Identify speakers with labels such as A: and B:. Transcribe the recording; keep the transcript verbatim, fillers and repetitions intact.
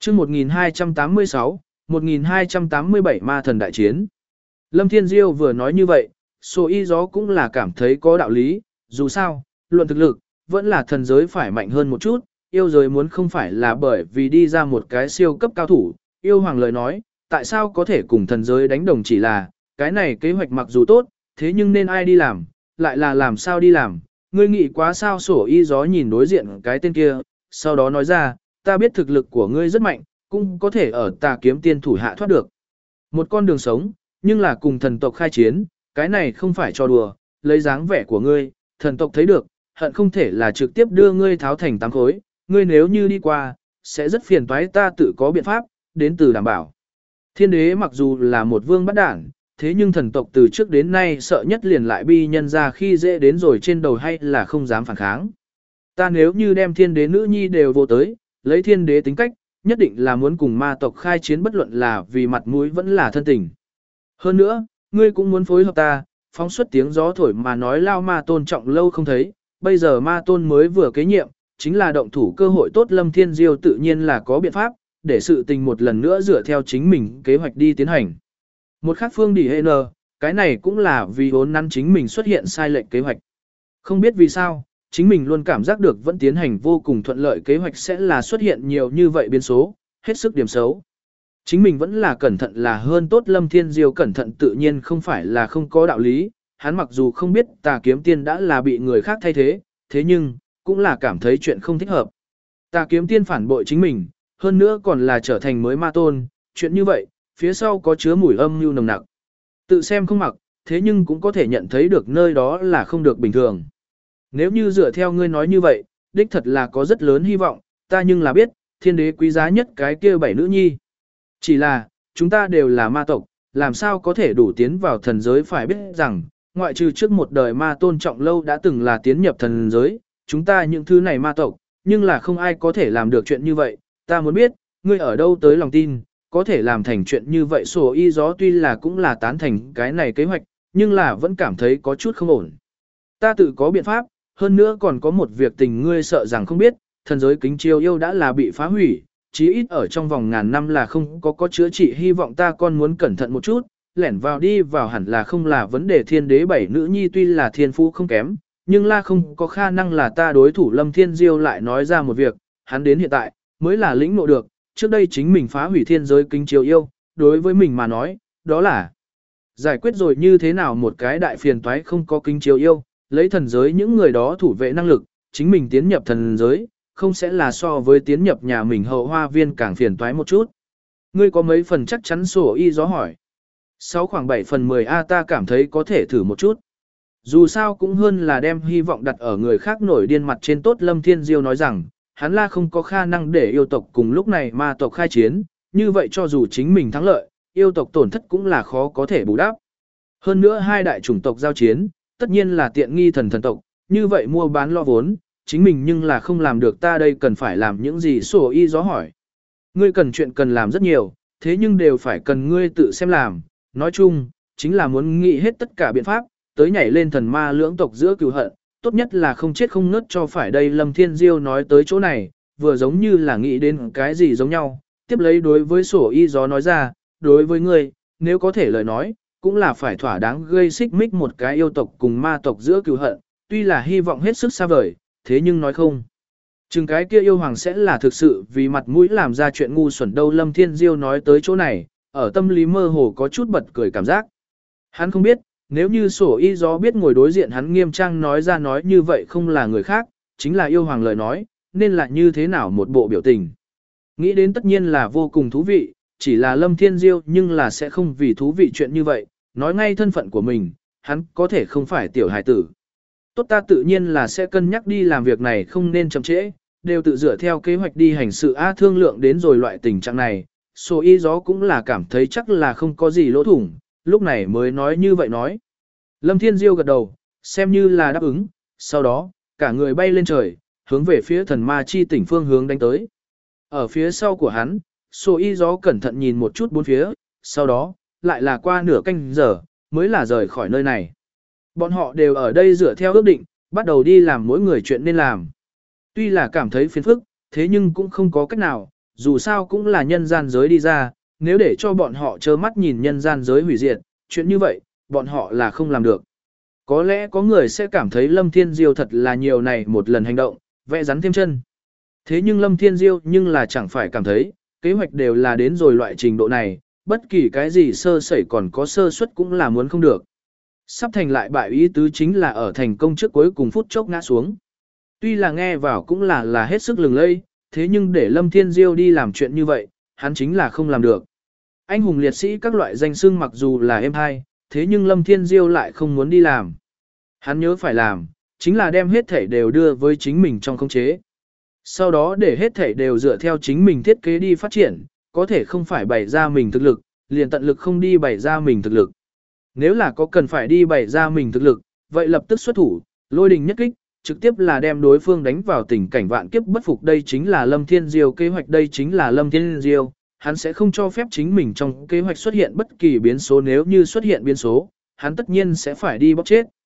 A: chương một nghìn hai trăm tám mươi sáu, một nghìn hai trăm tám mươi bảy ma thần đại chiến. Lâm Thiên Diêu vừa nói như vậy, Sổ Y Gió cũng là cảm thấy có đạo lý, dù sao, luận thực lực, vẫn là thần giới phải mạnh hơn một chút, yêu giới muốn không phải là bởi vì đi ra một cái siêu cấp cao thủ, yêu hoàng lời nói, tại sao có thể cùng thần giới đánh đồng chỉ là, cái này kế hoạch mặc dù tốt, thế nhưng nên ai đi làm, lại là làm sao đi làm, ngươi nghĩ quá sao. Sổ Y Gió nhìn đối diện cái tên kia, sau đó nói ra, ta biết thực lực của ngươi rất mạnh, cũng có thể ở Tà Kiếm Tiên thủ hạ thoát được một con đường sống, nhưng là cùng thần tộc khai chiến, cái này không phải cho đùa, lấy dáng vẻ của ngươi, thần tộc thấy được, hận không thể là trực tiếp đưa ngươi tháo thành tám khối, ngươi nếu như đi qua, sẽ rất phiền toái, ta tự có biện pháp, đến từ đảm bảo. Thiên đế mặc dù là một vương bắt đảng, thế nhưng thần tộc từ trước đến nay sợ nhất liền lại bi nhân ra khi dễ đến rồi trên đầu hay là không dám phản kháng. Ta nếu như đem thiên đế nữ nhi đều vô tới, lấy thiên đế tính cách, nhất định là muốn cùng ma tộc khai chiến, bất luận là vì mặt mũi vẫn là thân tình. Hơn nữa, ngươi cũng muốn phối hợp ta, phóng xuất tiếng gió thổi mà nói lao ma tôn trọng lâu không thấy, bây giờ ma tôn mới vừa kế nhiệm, chính là động thủ cơ hội tốt. Lâm Thiên Diêu tự nhiên là có biện pháp, để sự tình một lần nữa dựa theo chính mình kế hoạch đi tiến hành. Một khác phương đi hệ n, cái này cũng là vì vốn nắn chính mình xuất hiện sai lệch kế hoạch. Không biết vì sao, chính mình luôn cảm giác được vẫn tiến hành vô cùng thuận lợi kế hoạch sẽ là xuất hiện nhiều như vậy biến số, hết sức điểm xấu. Chính mình vẫn là cẩn thận là hơn tốt. Lâm Thiên Diêu cẩn thận tự nhiên không phải là không có đạo lý, hắn mặc dù không biết Tà Kiếm Tiên đã là bị người khác thay thế, thế nhưng, cũng là cảm thấy chuyện không thích hợp. Tà Kiếm Tiên phản bội chính mình, hơn nữa còn là trở thành mới ma tôn, chuyện như vậy, phía sau có chứa mùi âm mưu nồng nặc. Tự xem không mặc, thế nhưng cũng có thể nhận thấy được nơi đó là không được bình thường. Nếu như dựa theo ngươi nói như vậy, đích thật là có rất lớn hy vọng, ta nhưng là biết, thiên đế quý giá nhất cái kia bảy nữ nhi. Chỉ là, chúng ta đều là ma tộc, làm sao có thể đủ tiến vào thần giới, phải biết rằng, ngoại trừ trước một đời ma tôn trọng lâu đã từng là tiến nhập thần giới, chúng ta những thứ này ma tộc, nhưng là không ai có thể làm được chuyện như vậy, ta muốn biết, ngươi ở đâu tới lòng tin, có thể làm thành chuyện như vậy. Sổ Y Gió tuy là cũng là tán thành cái này kế hoạch, nhưng là vẫn cảm thấy có chút không ổn. Ta tự có biện pháp, hơn nữa còn có một việc tình ngươi sợ rằng không biết, thần giới kính chiêu yêu đã là bị phá hủy, chí ít ở trong vòng ngàn năm là không có có chữa trị, hy vọng ta còn muốn cẩn thận một chút, lẻn vào đi vào hẳn là không là vấn đề. Thiên đế bảy nữ nhi tuy là thiên phú không kém, nhưng là không có khả năng là ta đối thủ. Lâm Thiên Diêu lại nói ra một việc, hắn đến hiện tại, mới là lĩnh ngộ được, trước đây chính mình phá hủy thiên giới kính chiêu yêu, đối với mình mà nói, đó là giải quyết rồi như thế nào một cái đại phiền toái. Không có kính chiêu yêu, lấy thần giới những người đó thủ vệ năng lực, chính mình tiến nhập thần giới, không sẽ là so với tiến nhập nhà mình hậu hoa viên càng phiền toái một chút. Ngươi có mấy phần chắc chắn? Sổ Y Gió hỏi. Sáu khoảng bảy phần mười a, ta cảm thấy có thể thử một chút. Dù sao cũng hơn là đem hy vọng đặt ở người khác nổi điên mặt trên tốt. Lâm Thiên Diêu nói rằng, hắn là không có khả năng để yêu tộc cùng lúc này ma tộc khai chiến, như vậy cho dù chính mình thắng lợi, yêu tộc tổn thất cũng là khó có thể bù đắp. Hơn nữa hai đại chủng tộc giao chiến, tất nhiên là tiện nghi thần thần tộc, như vậy mua bán lo vốn, chính mình nhưng là không làm được, ta đây cần phải làm những gì? Sổ Y Gió hỏi. Ngươi cần chuyện cần làm rất nhiều, thế nhưng đều phải cần ngươi tự xem làm, nói chung, chính là muốn nghĩ hết tất cả biện pháp, tới nhảy lên thần ma lưỡng tộc giữa cừu hận, tốt nhất là không chết không ngất cho phải đây. Lâm Thiên Diêu nói tới chỗ này, vừa giống như là nghĩ đến cái gì giống nhau, tiếp lấy đối với Sổ Y Gió nói ra, đối với ngươi, nếu có thể lời nói, cũng là phải thỏa đáng gây xích mích một cái yêu tộc cùng ma tộc giữa cừu hận, tuy là hy vọng hết sức xa vời, thế nhưng nói không chừng cái kia yêu hoàng sẽ là thực sự vì mặt mũi làm ra chuyện ngu xuẩn đâu. Lâm Thiên Diêu nói tới chỗ này, ở tâm lý mơ hồ có chút bật cười cảm giác. Hắn không biết, nếu như Sổ Y Gió biết ngồi đối diện hắn nghiêm trang nói ra nói như vậy không là người khác, chính là yêu hoàng lời nói, nên là như thế nào một bộ biểu tình. Nghĩ đến tất nhiên là vô cùng thú vị, chỉ là Lâm Thiên Diêu nhưng là sẽ không vì thú vị chuyện như vậy, nói ngay thân phận của mình, hắn có thể không phải tiểu hải tử. Tốt, ta tự nhiên là sẽ cân nhắc đi làm việc này, không nên chậm trễ, đều tự dựa theo kế hoạch đi hành sự. A, thương lượng đến rồi loại tình trạng này, Sổ Y Gió cũng là cảm thấy chắc là không có gì lỗ thủng, lúc này mới nói như vậy nói. Lâm Thiên Diêu gật đầu, xem như là đáp ứng, sau đó, cả người bay lên trời, hướng về phía thần ma chi tỉnh phương hướng đánh tới. Ở phía sau của hắn, Sổ Y Gió cẩn thận nhìn một chút bốn phía, sau đó, lại là qua nửa canh giờ, mới là rời khỏi nơi này. Bọn họ đều ở đây dựa theo ước định, bắt đầu đi làm mỗi người chuyện nên làm. Tuy là cảm thấy phiền phức, thế nhưng cũng không có cách nào, dù sao cũng là nhân gian giới đi ra, nếu để cho bọn họ trơ mắt nhìn nhân gian giới hủy diệt, chuyện như vậy, bọn họ là không làm được. Có lẽ có người sẽ cảm thấy Lâm Thiên Diêu thật là nhiều này một lần hành động, vẽ rắn thêm chân. Thế nhưng Lâm Thiên Diêu nhưng là chẳng phải cảm thấy, kế hoạch đều là đến rồi loại trình độ này, bất kỳ cái gì sơ sẩy còn có sơ suất cũng là muốn không được. Sắp thành lại bại ý tứ chính là ở thành công trước cuối cùng phút chốc ngã xuống. Tuy là nghe vào cũng là là hết sức lừng lây, thế nhưng để Lâm Thiên Diêu đi làm chuyện như vậy, hắn chính là không làm được. Anh hùng liệt sĩ các loại danh xưng mặc dù là êm hay, thế nhưng Lâm Thiên Diêu lại không muốn đi làm. Hắn nhớ phải làm, chính là đem hết thể đều đưa với chính mình trong khống chế. Sau đó để hết thể đều dựa theo chính mình thiết kế đi phát triển, có thể không phải bày ra mình thực lực, liền tận lực không đi bày ra mình thực lực. Nếu là có cần phải đi bày ra mình thực lực, vậy lập tức xuất thủ, lôi đình nhất kích, trực tiếp là đem đối phương đánh vào tình cảnh vạn kiếp bất phục. Đây chính là Lâm Thiên Diêu kế hoạch, đây chính là Lâm Thiên Diêu, hắn sẽ không cho phép chính mình trong kế hoạch xuất hiện bất kỳ biến số, nếu như xuất hiện biến số, hắn tất nhiên sẽ phải đi bóc chết.